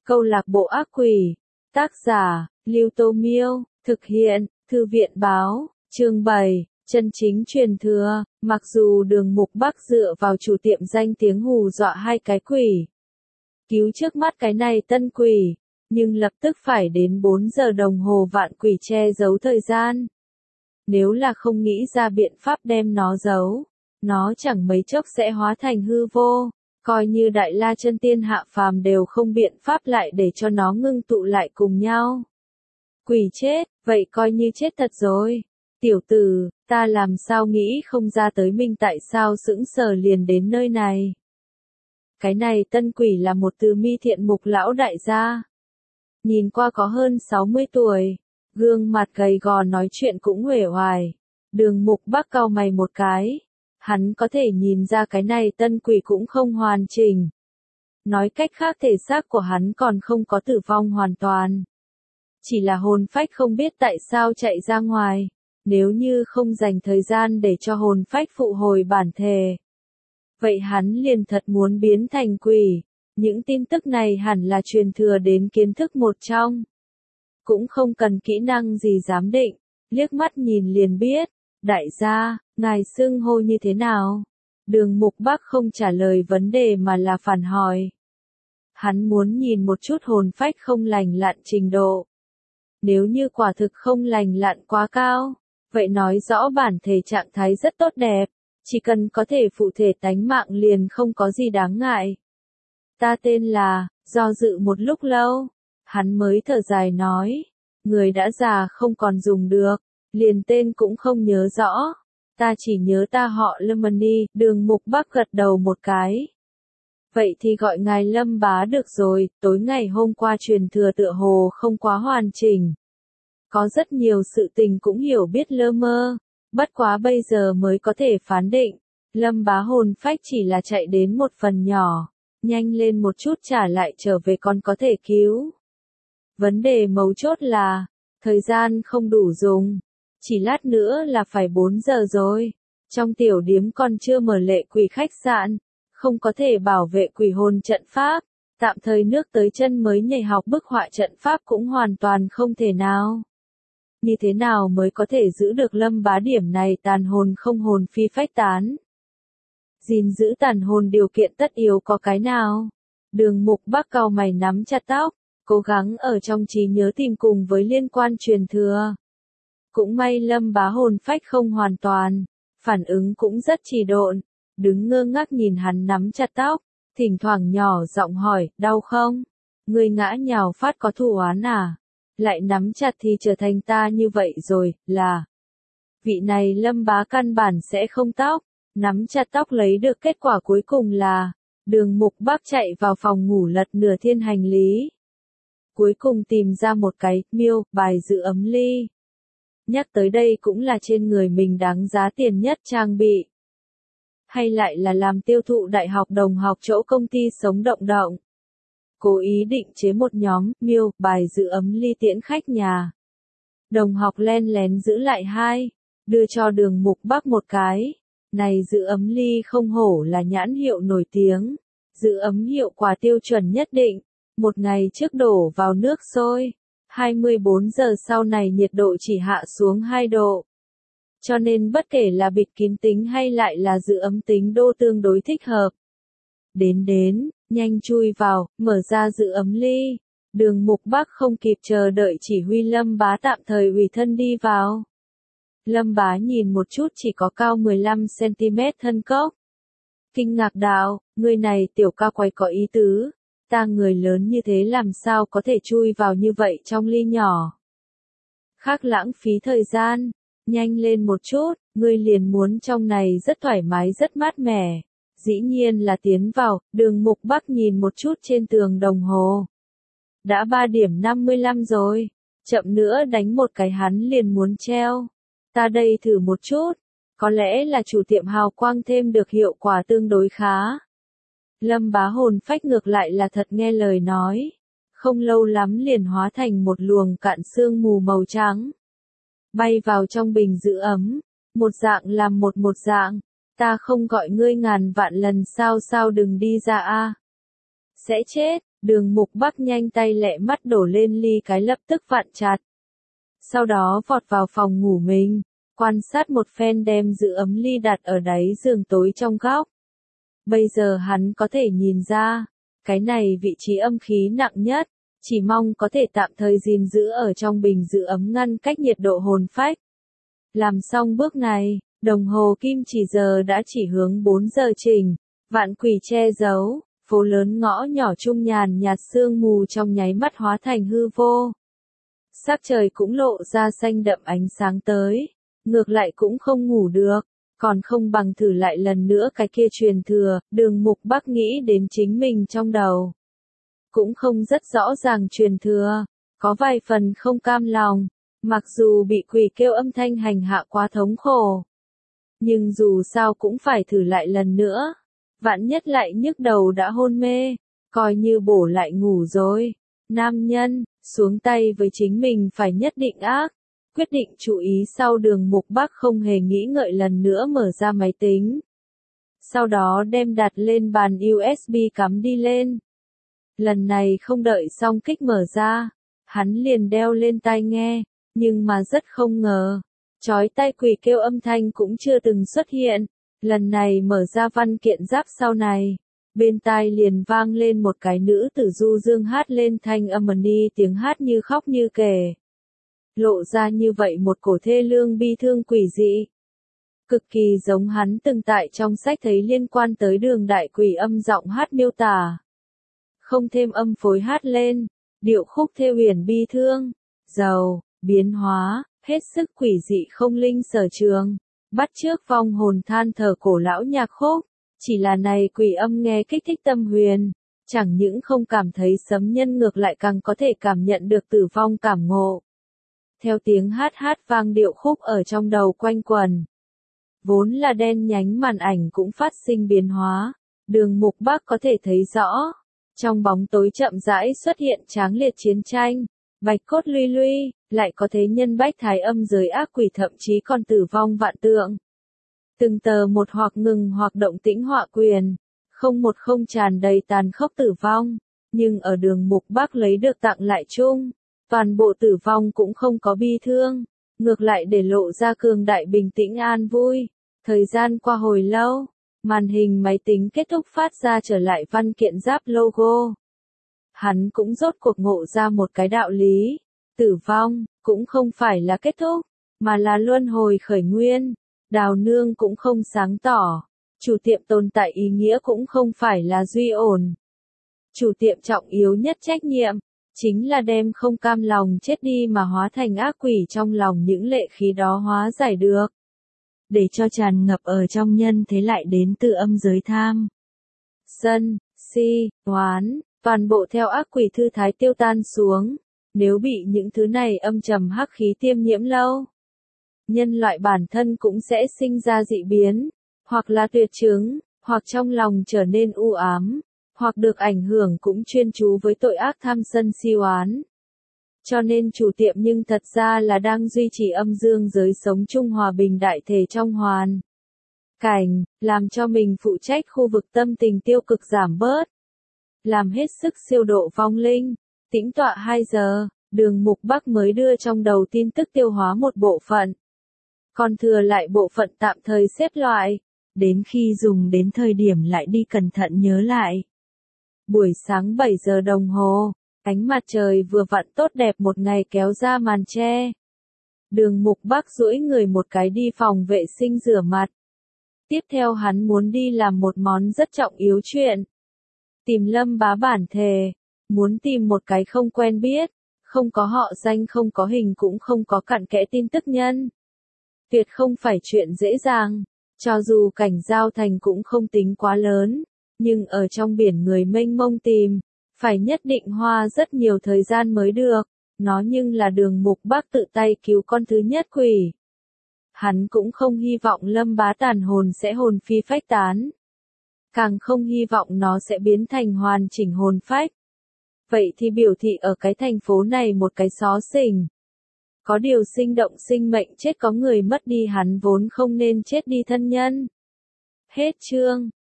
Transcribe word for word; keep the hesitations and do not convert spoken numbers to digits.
Câu lạc bộ ác quỷ. Tác giả, Lưu Tô Miêu. Thực hiện, Thư viện báo. Chương bảy. Chân chính truyền thừa. Mặc dù Đường Mục Bắc dựa vào chủ tiệm danh tiếng hù dọa hai cái quỷ, cứu trước mắt cái này tân quỷ, nhưng lập tức phải đến bốn giờ đồng hồ vạn quỷ che giấu thời gian. Nếu là không nghĩ ra biện pháp đem nó giấu, nó chẳng mấy chốc sẽ hóa thành hư vô, coi như Đại La Chân Tiên hạ phàm đều không biện pháp lại để cho nó ngưng tụ lại cùng nhau. Quỷ chết, vậy coi như chết thật rồi. Tiểu tử, ta làm sao nghĩ không ra tới mình tại sao sững sờ liền đến nơi này. Cái này tân quỷ là một từ mi thiện mục lão đại gia. Nhìn qua có hơn sáu mươi tuổi, gương mặt gầy gò nói chuyện cũng uể oải. Đường Mục Bắc cau mày một cái. Hắn có thể nhìn ra cái này tân quỷ cũng không hoàn chỉnh. Nói cách khác thể xác của hắn còn không có tử vong hoàn toàn. Chỉ là hồn phách không biết tại sao chạy ra ngoài. Nếu như không dành thời gian để cho hồn phách phụ hồi bản thể, vậy hắn liền thật muốn biến thành quỷ. Những tin tức này hẳn là truyền thừa đến kiến thức một trong. Cũng không cần kỹ năng gì giám định, liếc mắt nhìn liền biết. Đại gia, ngài xưng hô như thế nào? Đường Mục Bắc không trả lời vấn đề mà là phản hỏi. Hắn muốn nhìn một chút hồn phách không lành lặn trình độ. Nếu như quả thực không lành lặn quá cao, vậy nói rõ bản thể trạng thái rất tốt đẹp, chỉ cần có thể phụ thể tánh mạng liền không có gì đáng ngại. Ta tên là, do dự một lúc lâu, hắn mới thở dài nói, người đã già không còn dùng được, liền tên cũng không nhớ rõ, ta chỉ nhớ ta họ Lâm đi. Đường Mục Bắc gật đầu một cái. Vậy thì gọi ngài Lâm bá được rồi, tối ngày hôm qua truyền thừa tựa hồ không quá hoàn chỉnh. Có rất nhiều sự tình cũng hiểu biết lơ mơ, bất quá bây giờ mới có thể phán định, Lâm bá hồn phách chỉ là chạy đến một phần nhỏ, nhanh lên một chút trả lại trở về còn có thể cứu. Vấn đề mấu chốt là, thời gian không đủ dùng, chỉ lát nữa là phải bốn giờ rồi, trong tiểu điếm còn chưa mở lệ quỷ khách sạn, không có thể bảo vệ quỷ hồn trận pháp, tạm thời nước tới chân mới nhảy học bức họa trận pháp cũng hoàn toàn không thể nào. Như thế nào mới có thể giữ được Lâm bá điểm này tàn hồn không hồn phi phách tán? Gìn giữ tàn hồn điều kiện tất yếu có cái nào? Đường Mục Bắc cau mày nắm chặt tóc, cố gắng ở trong trí nhớ tìm cùng với liên quan truyền thừa. Cũng may Lâm bá hồn phách không hoàn toàn, phản ứng cũng rất trì độn, đứng ngơ ngác nhìn hắn nắm chặt tóc, thỉnh thoảng nhỏ giọng hỏi, đau không? Người ngã nhào phát có thù oán à? Lại nắm chặt thì trở thành ta như vậy rồi, là. Vị này Lâm bá căn bản sẽ không tóc, nắm chặt tóc lấy được kết quả cuối cùng là, Đường Mục Bắc chạy vào phòng ngủ lật nửa thiên hành lý. Cuối cùng tìm ra một cái, miêu, bài giữ ấm ly. Nhắc tới đây cũng là trên người mình đáng giá tiền nhất trang bị. Hay lại là làm tiêu thụ đại học đồng học chỗ công ty sống động động. Cố ý định chế một nhóm, miêu, bài giữ ấm ly tiễn khách nhà. Đồng học len lén giữ lại hai, đưa cho Đường Mục Bắc một cái. Này giữ ấm ly không hổ là nhãn hiệu nổi tiếng, giữ ấm hiệu quả tiêu chuẩn nhất định, một ngày trước đổ vào nước sôi, hai mươi bốn giờ sau này nhiệt độ chỉ hạ xuống hai độ. Cho nên bất kể là bịt kín tính hay lại là giữ ấm tính đô tương đối thích hợp. Đến đến, nhanh chui vào, mở ra giữ ấm ly. Đường Mục Bắc không kịp chờ đợi chỉ huy Lâm bá tạm thời ủy thân đi vào. Lâm bá nhìn một chút chỉ có cao mười lăm xăng-ti-mét thân cốc. Kinh ngạc đạo, người này tiểu cao quay có ý tứ. Ta người lớn như thế làm sao có thể chui vào như vậy trong ly nhỏ. Khác lãng phí thời gian, nhanh lên một chút, ngươi liền muốn trong này rất thoải mái rất mát mẻ. Dĩ nhiên là tiến vào, Đường Mục Bắc nhìn một chút trên tường đồng hồ. Đã ba điểm năm mươi lăm rồi, chậm nữa đánh một cái hắn liền muốn treo. Ta đây thử một chút, có lẽ là chủ tiệm hào quang thêm được hiệu quả tương đối khá. Lâm bá hồn phách ngược lại là thật nghe lời nói, không lâu lắm liền hóa thành một luồng cạn sương mù màu trắng. Bay vào trong bình giữ ấm, một dạng làm một một dạng, ta không gọi ngươi ngàn vạn lần sao sao đừng đi ra a. Sẽ chết, Đường Mục Bắc nhanh tay lẹ mắt đổ lên ly cái lập tức vặn chặt. Sau đó vọt vào phòng ngủ mình, quan sát một phen đem giữ ấm ly đặt ở đáy giường tối trong góc. Bây giờ hắn có thể nhìn ra, cái này vị trí âm khí nặng nhất, chỉ mong có thể tạm thời gìn giữ ở trong bình giữ ấm ngăn cách nhiệt độ hồn phách. Làm xong bước này, đồng hồ kim chỉ giờ đã chỉ hướng bốn giờ chỉnh, vạn quỷ che giấu, phố lớn ngõ nhỏ trung nhàn nhạt sương mù trong nháy mắt hóa thành hư vô. Sắc trời cũng lộ ra xanh đậm ánh sáng tới, ngược lại cũng không ngủ được, còn không bằng thử lại lần nữa cái kia truyền thừa. Đường Mục Bắc nghĩ đến chính mình trong đầu. Cũng không rất rõ ràng truyền thừa, có vài phần không cam lòng, mặc dù bị quỷ kêu âm thanh hành hạ quá thống khổ. Nhưng dù sao cũng phải thử lại lần nữa, vạn nhất lại nhức đầu đã hôn mê, coi như bổ lại ngủ rồi. Nam nhân, xuống tay với chính mình phải nhất định ác. Quyết định chú ý sau Đường Mục Bắc không hề nghĩ ngợi lần nữa mở ra máy tính. Sau đó đem đặt lên bàn u ét bê cắm đi lên. Lần này không đợi xong kích mở ra, hắn liền đeo lên tai nghe, nhưng mà rất không ngờ, chói tai quỷ kêu âm thanh cũng chưa từng xuất hiện. Lần này mở ra văn kiện giáp sau này, bên tai liền vang lên một cái nữ tử du dương hát lên thanh âm ni, tiếng hát như khóc như kể. Lộ ra như vậy một cổ thê lương bi thương quỷ dị. Cực kỳ giống hắn từng tại trong sách thấy liên quan tới Đường đại quỷ âm giọng hát miêu tả. Không thêm âm phối hát lên, điệu khúc thê huyền bi thương, giàu, biến hóa, hết sức quỷ dị không linh sở trường, bắt chước vong hồn than thở cổ lão nhạc khúc. Chỉ là này quỷ âm nghe kích thích tâm huyền, chẳng những không cảm thấy sấm nhân ngược lại càng có thể cảm nhận được tử vong cảm ngộ. Theo tiếng hát hát vang điệu khúc ở trong đầu quanh quần. Vốn là đen nhánh màn ảnh cũng phát sinh biến hóa, Đường Mục Bắc có thể thấy rõ. Trong bóng tối chậm rãi xuất hiện tráng liệt chiến tranh, bạch cốt luy luy, lại có thế nhân bách thái âm giới ác quỷ thậm chí còn tử vong vạn tượng. Từng tờ một hoặc ngừng hoặc động tĩnh họa quyền, không một không tràn đầy tàn khốc tử vong, nhưng ở Đường Mục Bắc lấy được tặng lại chung, toàn bộ tử vong cũng không có bi thương, ngược lại để lộ ra cường đại bình tĩnh an vui. Thời gian qua hồi lâu, màn hình máy tính kết thúc phát ra trở lại văn kiện giáp logo. Hắn cũng rốt cuộc ngộ ra một cái đạo lý, tử vong, cũng không phải là kết thúc, mà là luân hồi khởi nguyên. Đào nương cũng không sáng tỏ, chủ tiệm tồn tại ý nghĩa cũng không phải là duy ổn. Chủ tiệm trọng yếu nhất trách nhiệm, chính là đem không cam lòng chết đi mà hóa thành ác quỷ trong lòng những lệ khí đó hóa giải được. Để cho tràn ngập ở trong nhân thế lại đến từ âm giới tham, sân, si, oán, toàn bộ theo ác quỷ thư thái tiêu tan xuống. Nếu bị những thứ này âm trầm hắc khí tiêm nhiễm lâu, nhân loại bản thân cũng sẽ sinh ra dị biến, hoặc là tuyệt chứng, hoặc trong lòng trở nên u ám, hoặc được ảnh hưởng cũng chuyên chú với tội ác tham sân si oán. Cho nên chủ tiệm nhưng thật ra là đang duy trì âm dương giới sống chung hòa bình đại thể trong hoàn cảnh, làm cho mình phụ trách khu vực tâm tình tiêu cực giảm bớt. Làm hết sức siêu độ vong linh, tĩnh tọa hai giờ, Đường Mục Bắc mới đưa trong đầu tin tức tiêu hóa một bộ phận. Còn thừa lại bộ phận tạm thời xếp loại, đến khi dùng đến thời điểm lại đi cẩn thận nhớ lại. Buổi sáng bảy giờ đồng hồ, ánh mặt trời vừa vặn tốt đẹp một ngày kéo ra màn che. Đường Mục Bắc duỗi người một cái đi phòng vệ sinh rửa mặt. Tiếp theo hắn muốn đi làm một món rất trọng yếu chuyện. Tìm Lâm Bá bản thề, muốn tìm một cái không quen biết, không có họ danh không có hình cũng không có cặn kẽ tin tức nhân. Tuyệt không phải chuyện dễ dàng, cho dù cảnh giao thành cũng không tính quá lớn, nhưng ở trong biển người mênh mông tìm, phải nhất định hoa rất nhiều thời gian mới được. Nó nhưng là Đường Mục Bắc tự tay cứu con thứ nhất quỷ. Hắn cũng không hy vọng Lâm Bá tàn hồn sẽ hồn phi phách tán. Càng không hy vọng nó sẽ biến thành hoàn chỉnh hồn phách. Vậy thì biểu thị ở cái thành phố này một cái xó xỉnh. Có điều sinh động sinh mệnh chết có người mất đi hắn vốn không nên chết đi thân nhân. Hết chương.